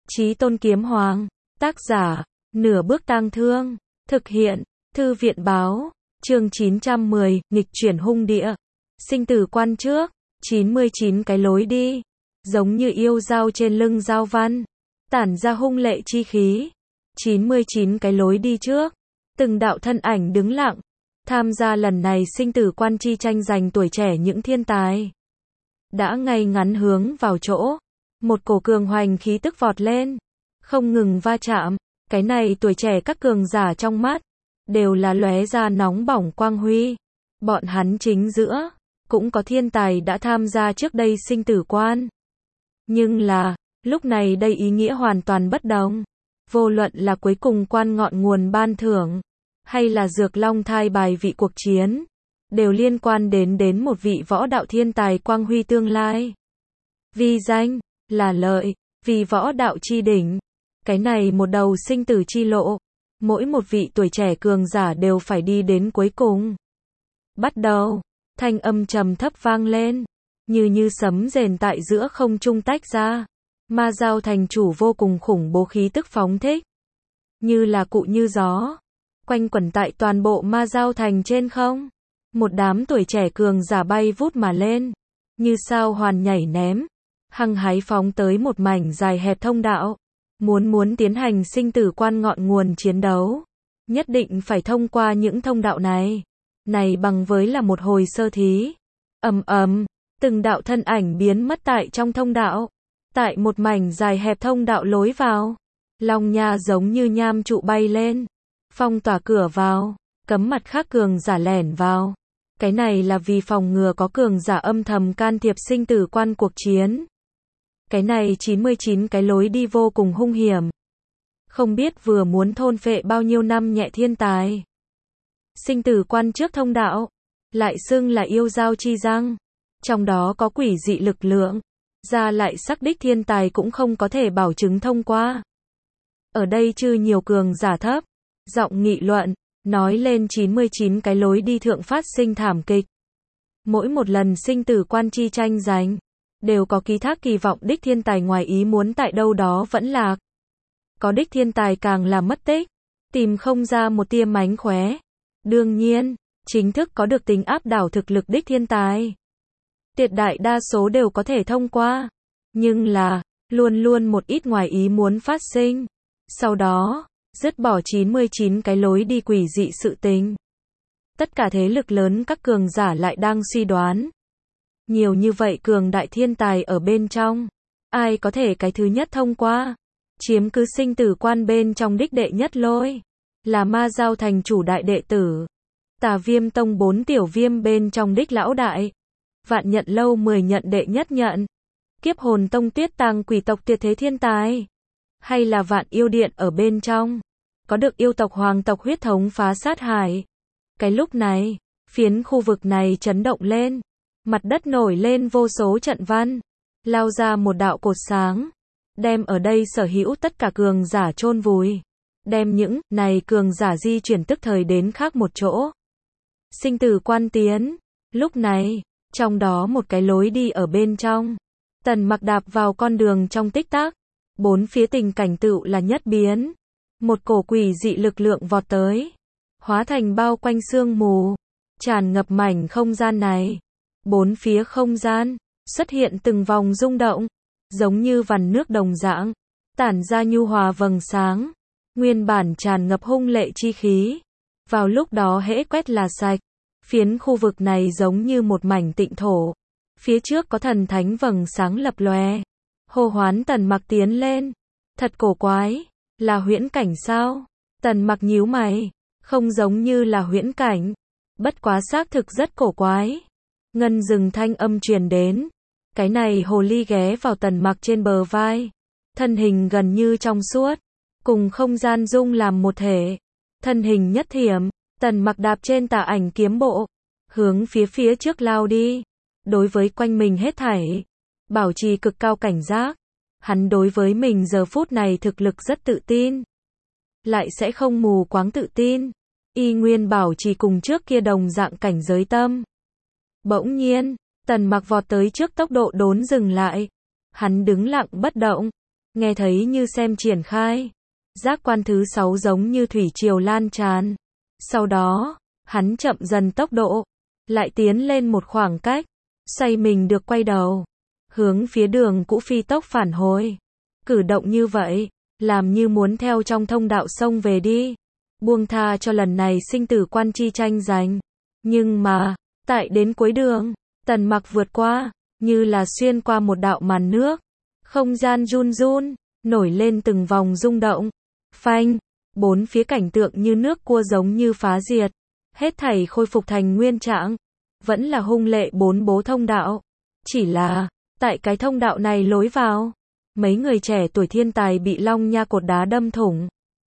Chí Tôn Kiếm Hoàng, tác giả, Nửa Bước Tang Thương, thực hiện, Thư viện Báo, chương 910, nghịch chuyển hung địa, sinh tử quan trước, 99 cái lối đi, giống như yêu dao trên lưng dao văn, tản ra hung lệ chi khí, 99 cái lối đi trước, từng đạo thân ảnh đứng lặng, tham gia lần này sinh tử quan chi tranh giành tuổi trẻ những thiên tài. Đã ngay ngắn hướng vào chỗ, một cổ cường hoành khí tức vọt lên, không ngừng va chạm, cái này tuổi trẻ các cường giả trong mắt, đều là lóe ra nóng bỏng quang huy. Bọn hắn chính giữa, cũng có thiên tài đã tham gia trước đây sinh tử quan. Nhưng là, lúc này đây ý nghĩa hoàn toàn bất đồng. Vô luận là cuối cùng quan ngọn nguồn ban thưởng, hay là dược long thai bài vị cuộc chiến, đều liên quan đến một vị võ đạo thiên tài quang huy tương lai. Vì danh, là lợi, vì võ đạo chi đỉnh. Cái này một đầu sinh tử chi lộ, mỗi một vị tuổi trẻ cường giả đều phải đi đến cuối cùng. Bắt đầu, thanh âm trầm thấp vang lên, như sấm rền tại giữa không trung tách ra. Ma Giao thành chủ vô cùng khủng bố khí tức phóng thích, như là cụ như gió, quanh quẩn tại toàn bộ Ma Giao thành trên không. Một đám tuổi trẻ cường giả bay vút mà lên, như sao hoàn nhảy ném, hăng hái phóng tới một mảnh dài hẹp thông đạo. Muốn tiến hành sinh tử quan ngọn nguồn chiến đấu, nhất định phải thông qua những thông đạo này. Này bằng với là một hồi sơ thí. Từng đạo thân ảnh biến mất tại trong thông đạo. Tại một mảnh dài hẹp thông đạo lối vào, Long Nha giống như nham trụ bay lên, phong tỏa cửa vào, cấm mặt khác cường giả lẻn vào. Cái này là vì phòng ngừa có cường giả âm thầm can thiệp sinh tử quan cuộc chiến. Cái này 99 cái lối đi vô cùng hung hiểm. Không biết vừa muốn thôn phệ bao nhiêu năm nhẹ thiên tài. Sinh tử quan trước thông đạo, lại xưng là yêu dao chi răng. Trong đó có quỷ dị lực lượng, ra lại sắc đích thiên tài cũng không có thể bảo chứng thông qua. Ở đây chư nhiều cường giả thấp, giọng nghị luận, nói lên 99 cái lối đi thượng phát sinh thảm kịch. Mỗi một lần sinh tử quan chi tranh giành, đều có ký thác kỳ vọng đích thiên tài ngoài ý muốn tại đâu đó vẫn lạc. Có đích thiên tài càng là mất tích, tìm không ra một tia mánh khóe. Đương nhiên, chính thức có được tính áp đảo thực lực đích thiên tài, tuyệt đại đa số đều có thể thông qua. Nhưng là, luôn một ít ngoài ý muốn phát sinh. Sau đó, dứt bỏ 99 cái lối đi quỷ dị sự tình. Tất cả thế lực lớn các cường giả lại đang suy đoán. Nhiều như vậy cường đại thiên tài ở bên trong, ai có thể cái thứ nhất thông qua, chiếm cứ sinh tử quan bên trong đích đệ nhất lôi, là Ma Giao thành chủ đại đệ tử, Tà Viêm tông 4 tiểu viêm bên trong đích lão đại, Vạn Nhận lâu 10 nhận đệ nhất nhận, Kiếp Hồn tông Tuyết Tàng quỷ tộc tuyệt thế thiên tài, hay là Vạn Yêu điện ở bên trong, có được yêu tộc hoàng tộc huyết thống phá sát hải. Cái lúc này, phiến khu vực này chấn động lên. Mặt đất nổi lên vô số trận văn, lao ra một đạo cột sáng, đem ở đây sở hữu tất cả cường giả chôn vùi, đem những này cường giả di chuyển tức thời đến khác một chỗ. Sinh tử quan tiến, lúc này, trong đó một cái lối đi ở bên trong, Tần Mặc đạp vào con đường trong tích tắc, bốn phía tình cảnh tựu là nhất biến, một cổ quỷ dị lực lượng vọt tới, hóa thành bao quanh sương mù, tràn ngập mảnh không gian này. Bốn phía không gian, xuất hiện từng vòng rung động, giống như vằn nước đồng dạng, tản ra nhu hòa vầng sáng, nguyên bản tràn ngập hung lệ chi khí. Vào lúc đó hễ quét là sạch, phiến khu vực này giống như một mảnh tịnh thổ. Phía trước có thần thánh vầng sáng lập lòe, hô hoán Tần Mặc tiến lên. Thật cổ quái, là huyễn cảnh sao? Tần Mặc nhíu mày, không giống như là huyễn cảnh, bất quá xác thực rất cổ quái. Ngân rừng thanh âm truyền đến. Cái này hồ ly ghé vào Tần Mặc trên bờ vai. Thân hình gần như trong suốt, cùng không gian dung làm một thể. Thân hình nhất thiểm, Tần Mặc đạp trên tà ảnh kiếm bộ, hướng phía trước lao đi. Đối với quanh mình hết thảy, bảo trì cực cao cảnh giác. Hắn đối với mình giờ phút này thực lực rất tự tin. Lại sẽ không mù quáng tự tin. Y nguyên bảo trì cùng trước kia đồng dạng cảnh giới tâm. Bỗng nhiên, Tần Mặc vọt tới trước tốc độ đốn dừng lại. Hắn đứng lặng bất động, nghe thấy như xem triển khai. Giác quan thứ 6 giống như thủy triều lan tràn. Sau đó, hắn chậm dần tốc độ, lại tiến lên một khoảng cách, xoay mình được quay đầu, hướng phía đường cũ phi tốc phản hồi. Cử động như vậy, làm như muốn theo trong thông đạo sông về đi, buông tha cho lần này sinh tử quan chi tranh giành. Nhưng mà, tại đến cuối đường, Tần Mặc vượt qua, như là xuyên qua một đạo màn nước. Không gian run run, nổi lên từng vòng rung động. Phanh, bốn phía cảnh tượng như nước cua giống như phá diệt. Hết thảy khôi phục thành nguyên trạng. Vẫn là hung lệ bốn bố thông đạo. Chỉ là, tại cái thông đạo này lối vào, mấy người trẻ tuổi thiên tài bị long nha cột đá đâm thủng.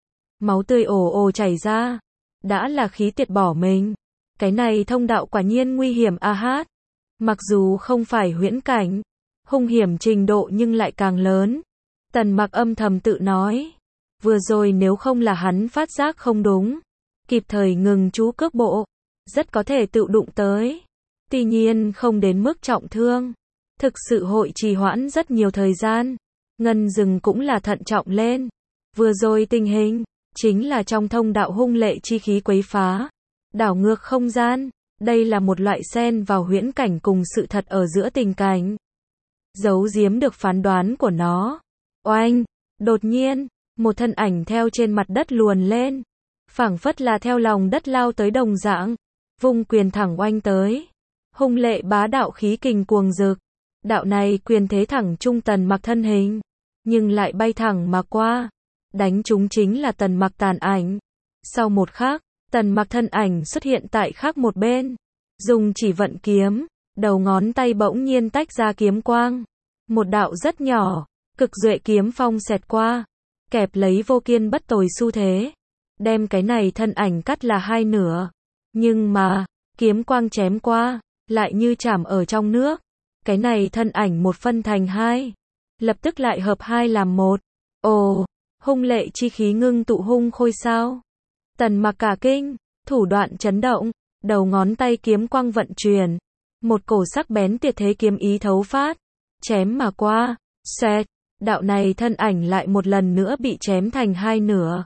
Máu tươi ồ ồ chảy ra. Đã là khí tiệt bỏ mình. Cái này thông đạo quả nhiên nguy hiểm a hát. Mặc dù không phải huyễn cảnh, hung hiểm trình độ nhưng lại càng lớn. Tần Mặc âm thầm tự nói. Vừa rồi nếu không là hắn phát giác không đúng, kịp thời ngừng chú cước bộ, rất có thể tự đụng tới. Tuy nhiên không đến mức trọng thương. Thực sự hội trì hoãn rất nhiều thời gian. Ngân Dừng cũng là thận trọng lên. Vừa rồi tình hình, chính là trong thông đạo hung lệ chi khí quấy phá, đảo ngược không gian. Đây là một loại xen vào huyễn cảnh cùng sự thật ở giữa tình cảnh. Giấu giếm được phán đoán của nó. Oanh! Đột nhiên, một thân ảnh theo trên mặt đất luồn lên. Phảng phất là theo lòng đất lao tới đồng dạng. Vung quyền thẳng oanh tới. Hung lệ bá đạo khí kình cuồng rực. Đạo này quyền thế thẳng trung Tần Mặc thân hình. Nhưng lại bay thẳng mà qua. Đánh trúng chính là Tần Mặc tàn ảnh. Sau một khắc, Tần Mặc thân ảnh xuất hiện tại khác một bên. Dùng chỉ vận kiếm. Đầu ngón tay bỗng nhiên tách ra kiếm quang. Một đạo rất nhỏ, cực duệ kiếm phong xẹt qua. Kẹp lấy vô kiên bất tồi xu thế. Đem cái này thân ảnh cắt là hai nửa. Nhưng mà, kiếm quang chém qua, lại như chạm ở trong nước. Cái này thân ảnh một phân thành hai. Lập tức lại hợp hai làm một. Ồ, hung lệ chi khí ngưng tụ hung khôi sao. Tần Mặc cả kinh, thủ đoạn chấn động, đầu ngón tay kiếm quang vận chuyển. Một cổ sắc bén tuyệt thế kiếm ý thấu phát. Chém mà qua, xoẹt, đạo này thân ảnh lại một lần nữa bị chém thành hai nửa.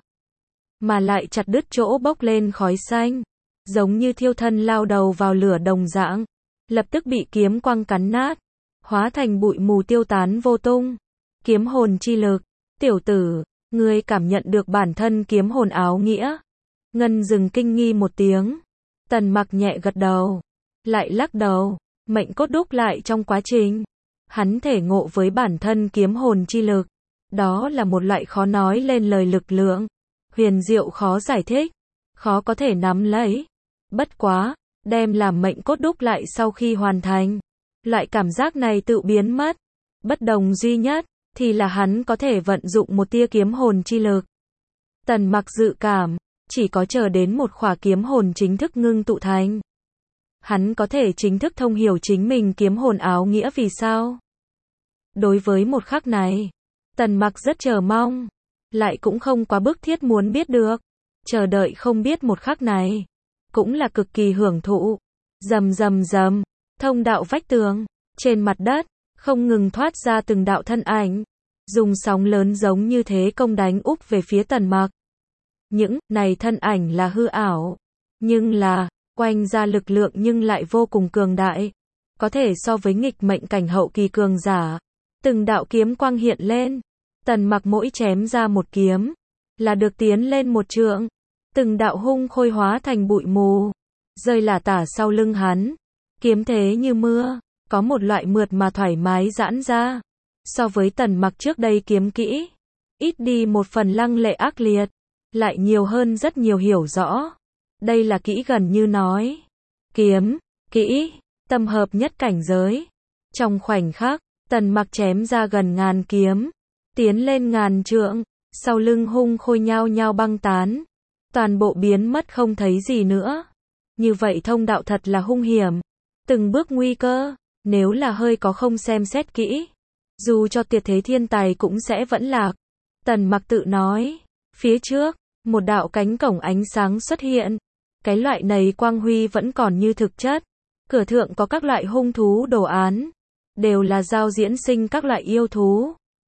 Mà lại chặt đứt chỗ bốc lên khói xanh. Giống như thiêu thân lao đầu vào lửa đồng dạng. Lập tức bị kiếm quang cắn nát. Hóa thành bụi mù tiêu tán vô tung. Kiếm hồn chi lực. Tiểu tử, ngươi cảm nhận được bản thân kiếm hồn áo nghĩa. Ngân Dừng kinh nghi một tiếng. Tần Mặc nhẹ gật đầu. Lại lắc đầu. Mệnh cốt đúc lại trong quá trình. Hắn thể ngộ với bản thân kiếm hồn chi lực. Đó là một loại khó nói lên lời lực lượng. Huyền diệu khó giải thích. Khó có thể nắm lấy. Bất quá, đem làm mệnh cốt đúc lại sau khi hoàn thành. Loại cảm giác này tự biến mất. Bất đồng duy nhất, thì là hắn có thể vận dụng một tia kiếm hồn chi lực. Tần Mặc dự cảm, chỉ có chờ đến một khỏa kiếm hồn chính thức ngưng tụ thành. Hắn có thể chính thức thông hiểu chính mình kiếm hồn áo nghĩa vì sao. Đối với một khắc này, Tần Mặc rất chờ mong, lại cũng không quá bức thiết muốn biết được. Chờ đợi không biết một khắc này, cũng là cực kỳ hưởng thụ. Rầm rầm rầm, thông đạo vách tường, trên mặt đất, không ngừng thoát ra từng đạo thân ảnh. Dùng sóng lớn giống như thế công đánh úp về phía Tần Mặc. Những này thân ảnh là hư ảo, nhưng là quanh ra lực lượng nhưng lại vô cùng cường đại. Có thể so với nghịch mệnh cảnh hậu kỳ cường giả. Từng đạo kiếm quang hiện lên. Tần Mặc mỗi chém ra một kiếm, là được tiến lên một trượng. Từng đạo hung khôi hóa thành bụi mù, rơi lả tả sau lưng hắn. Kiếm thế như mưa, có một loại mượt mà thoải mái giãn ra. So với Tần Mặc trước đây kiếm kỹ, ít đi một phần lăng lệ ác liệt, lại nhiều hơn rất nhiều hiểu rõ. Đây là kỹ gần như nói. Kiếm, kỹ, tâm hợp nhất cảnh giới. Trong khoảnh khắc, Tần Mặc chém ra gần ngàn kiếm, tiến lên ngàn trượng, sau lưng hung khôi nhao nhao băng tán. Toàn bộ biến mất không thấy gì nữa. Như vậy thông đạo thật là hung hiểm. Từng bước nguy cơ, nếu là hơi có không xem xét kỹ, dù cho tuyệt thế thiên tài cũng sẽ vẫn lạc. Tần Mặc tự nói. Phía trước, một đạo cánh cổng ánh sáng xuất hiện. Cái loại này quang huy vẫn còn như thực chất. Cửa thượng có các loại hung thú đồ án. Đều là giao diễn sinh các loại yêu thú.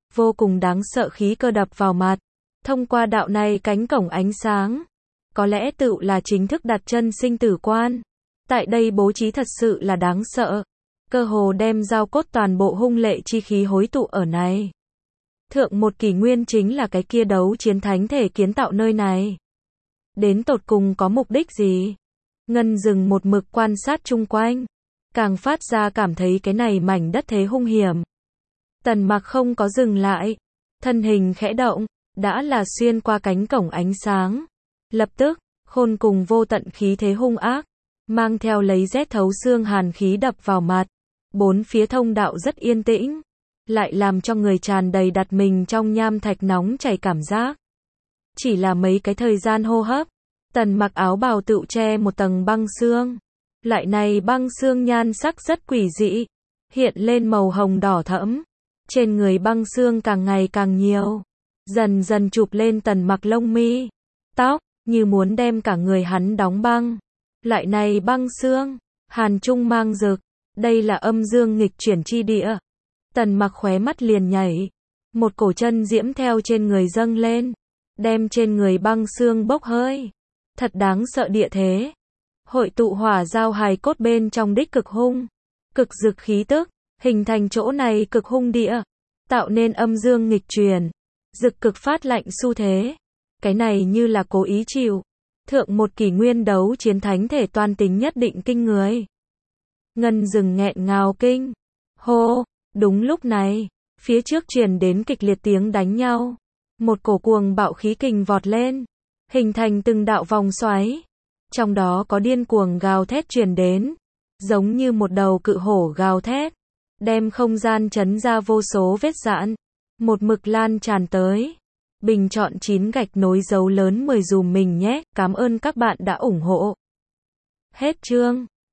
vô cùng đáng sợ khí cơ đập vào mặt. Thông qua đạo này cánh cổng ánh sáng, có lẽ tựu là chính thức đặt chân sinh tử quan. Tại đây bố trí thật sự là đáng sợ. Cơ hồ đem giao cốt toàn bộ hung lệ chi khí hối tụ ở này. Thượng một kỷ nguyên chính là cái kia đấu chiến thánh thể kiến tạo nơi này. Đến tột cùng có mục đích gì? Ngân dừng một mực quan sát chung quanh. Càng phát ra cảm thấy cái này mảnh đất thế hung hiểm. Tần Mặc không có dừng lại. Thân hình khẽ động, đã là xuyên qua cánh cổng ánh sáng. Lập tức, khôn cùng vô tận khí thế hung ác, mang theo lấy rét thấu xương hàn khí đập vào mặt. Bốn phía thông đạo rất yên tĩnh, lại làm cho người tràn đầy đặt mình trong nham thạch nóng chảy cảm giác. Chỉ là mấy cái thời gian hô hấp, Tần Mặc áo bào tựu che một tầng băng xương. Lại này băng xương nhan sắc rất quỷ dị, hiện lên màu hồng đỏ thẫm. Trên người băng xương càng ngày càng nhiều, dần dần chụp lên Tần Mặc lông mi, tóc, như muốn đem cả người hắn đóng băng. Lại này băng xương, hàn trung mang rực, đây là âm dương nghịch chuyển chi địa. Tần Mặc khóe mắt liền nhảy, một cổ chân diễm theo trên người dâng lên, đem trên người băng xương bốc hơi. Thật đáng sợ địa thế. Hội tụ hỏa giao hài cốt bên trong đích cực hung, cực dực khí tức, hình thành chỗ này cực hung địa, tạo nên âm dương nghịch chuyển, dực cực phát lạnh xu thế. Cái này như là cố ý chịu. Thượng một kỷ nguyên đấu chiến thánh thể toan tính nhất định kinh người. Ngân dừng nghẹn ngào kinh. Hô, đúng lúc này, phía trước truyền đến kịch liệt tiếng đánh nhau. Một cổ cuồng bạo khí kình vọt lên, hình thành từng đạo vòng xoáy. Trong đó có điên cuồng gào thét truyền đến, giống như một đầu cự hổ gào thét, đem không gian chấn ra vô số vết rạn, một mực lan tràn tới. Bình chọn 9 gạch nối dấu lớn 10 dùm mình nhé, cảm ơn các bạn đã ủng hộ. Hết chương.